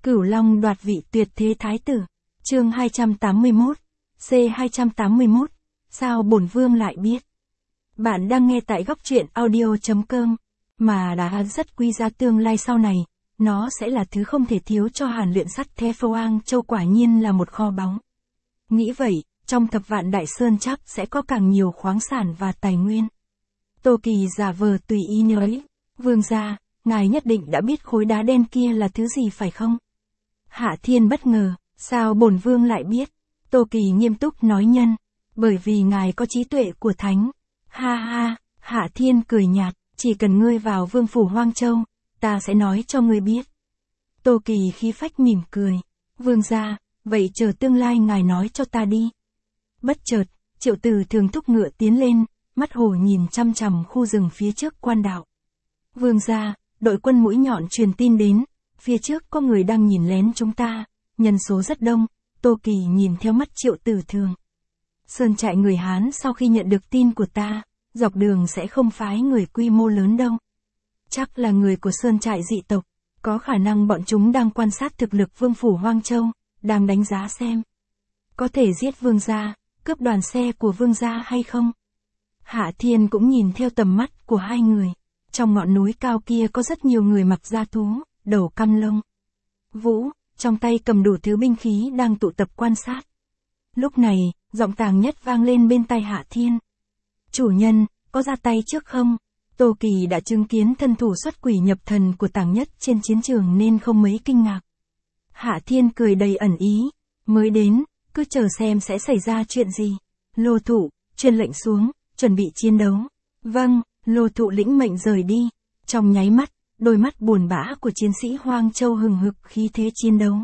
Cửu Long đoạt vị tuyệt thế thái tử. Chương 281. C281. Sao bổn vương lại biết? Bạn đang nghe tại góc truyện audio.com. Mà đã rất quy ra tương lai sau này, nó sẽ là thứ không thể thiếu cho Hàn luyện sắt The Phoang Châu, quả nhiên là một kho báu. Nghĩ vậy, trong thập vạn đại sơn chắc sẽ có càng nhiều khoáng sản và tài nguyên. Tô Kỳ giả vờ tùy ý nói, vương gia, ngài nhất định đã biết khối đá đen kia là thứ gì phải không? Hạ Thiên bất ngờ, sao bổn vương lại biết? Tô Kỳ nghiêm túc nói nhân, bởi vì ngài có trí tuệ của thánh. Ha ha, Hạ Thiên cười nhạt, chỉ cần ngươi vào vương phủ Hoang Châu, ta sẽ nói cho ngươi biết. Tô Kỳ khí phách mỉm cười, vương gia, vậy chờ tương lai ngài nói cho ta đi. Bất chợt, Triệu Tử Thường thúc ngựa tiến lên, mắt hổ nhìn chăm chằm khu rừng phía trước quan đạo. Vương gia, đội quân mũi nhọn truyền tin đến, phía trước có người đang nhìn lén chúng ta, nhân số rất đông. Tô Kỳ nhìn theo mắt Triệu Tử Thường. Sơn trại người Hán sau khi nhận được tin của ta, dọc đường sẽ không phái người quy mô lớn đâu. Chắc là người của sơn trại dị tộc, có khả năng bọn chúng đang quan sát thực lực vương phủ Hoang Châu, đang đánh giá xem có thể giết vương gia, cướp đoàn xe của vương gia hay không. Hạ Thiên cũng nhìn theo tầm mắt của hai người. Trong ngọn núi cao kia có rất nhiều người mặc da thú, đầu căm lông vũ, trong tay cầm đủ thứ binh khí đang tụ tập quan sát. Lúc này, giọng Tàng Nhất vang lên bên tai Hạ Thiên. Chủ nhân, có ra tay trước không? Tô Kỳ đã chứng kiến thân thủ xuất quỷ nhập thần của Tàng Nhất trên chiến trường nên không mấy kinh ngạc. Hạ Thiên cười đầy ẩn ý, mới đến, cứ chờ xem sẽ xảy ra chuyện gì. Lô Thụ, truyền lệnh xuống, chuẩn bị chiến đấu. Vâng, Lô Thụ lĩnh mệnh rời đi. Trong nháy mắt, đôi mắt buồn bã của chiến sĩ Hoang Châu hừng hực khí thế chiến đấu.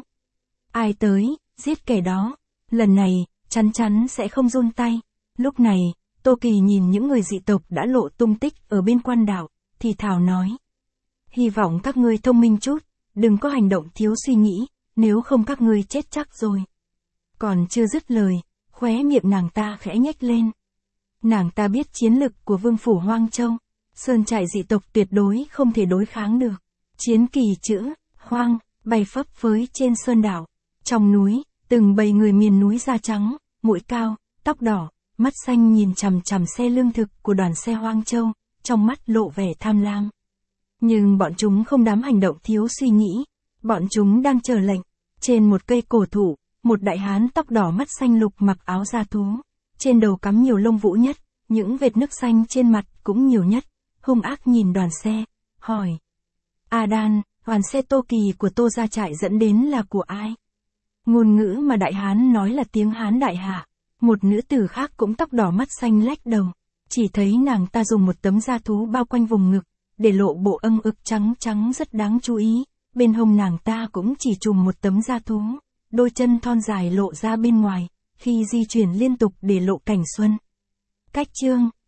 Ai tới, giết kẻ đó. Lần này, chắn chắn sẽ không run tay. Lúc này, Tô Kỳ nhìn những người dị tộc đã lộ tung tích ở bên quan đảo, thì thào nói. Hy vọng các ngươi thông minh chút, đừng có hành động thiếu suy nghĩ, nếu không các ngươi chết chắc rồi. Còn chưa dứt lời, khóe miệng nàng ta khẽ nhếch lên. Nàng ta biết chiến lực của vương phủ Hoang Châu, sơn trại dị tộc tuyệt đối không thể đối kháng được. Chiến kỳ chữ, hoang, bay phấp phới trên sơn đảo. Trong núi, từng bầy người miền núi da trắng, mũi cao, tóc đỏ, mắt xanh nhìn chằm chằm xe lương thực của đoàn xe Hoang Châu, trong mắt lộ vẻ tham lam. Nhưng bọn chúng không dám hành động thiếu suy nghĩ, bọn chúng đang chờ lệnh. Trên một cây cổ thụ, một đại hán tóc đỏ mắt xanh lục mặc áo da thú, trên đầu cắm nhiều lông vũ nhất, những vệt nứt xanh trên mặt cũng nhiều nhất, hung ác nhìn đoàn xe, hỏi. A Đan, đoàn xe Tô Kỳ của Tô gia trại dẫn đến là của ai? Ngôn ngữ mà đại hán nói là tiếng Hán đại hạ. Một nữ tử khác cũng tóc đỏ mắt xanh lách đầu, chỉ thấy nàng ta dùng một tấm da thú bao quanh vùng ngực, để lộ bộ âng ực trắng trắng rất đáng chú ý. Bên hông nàng ta cũng chỉ trùm một tấm da thú, đôi chân thon dài lộ ra bên ngoài, khi di chuyển liên tục để lộ cảnh xuân. Cách chương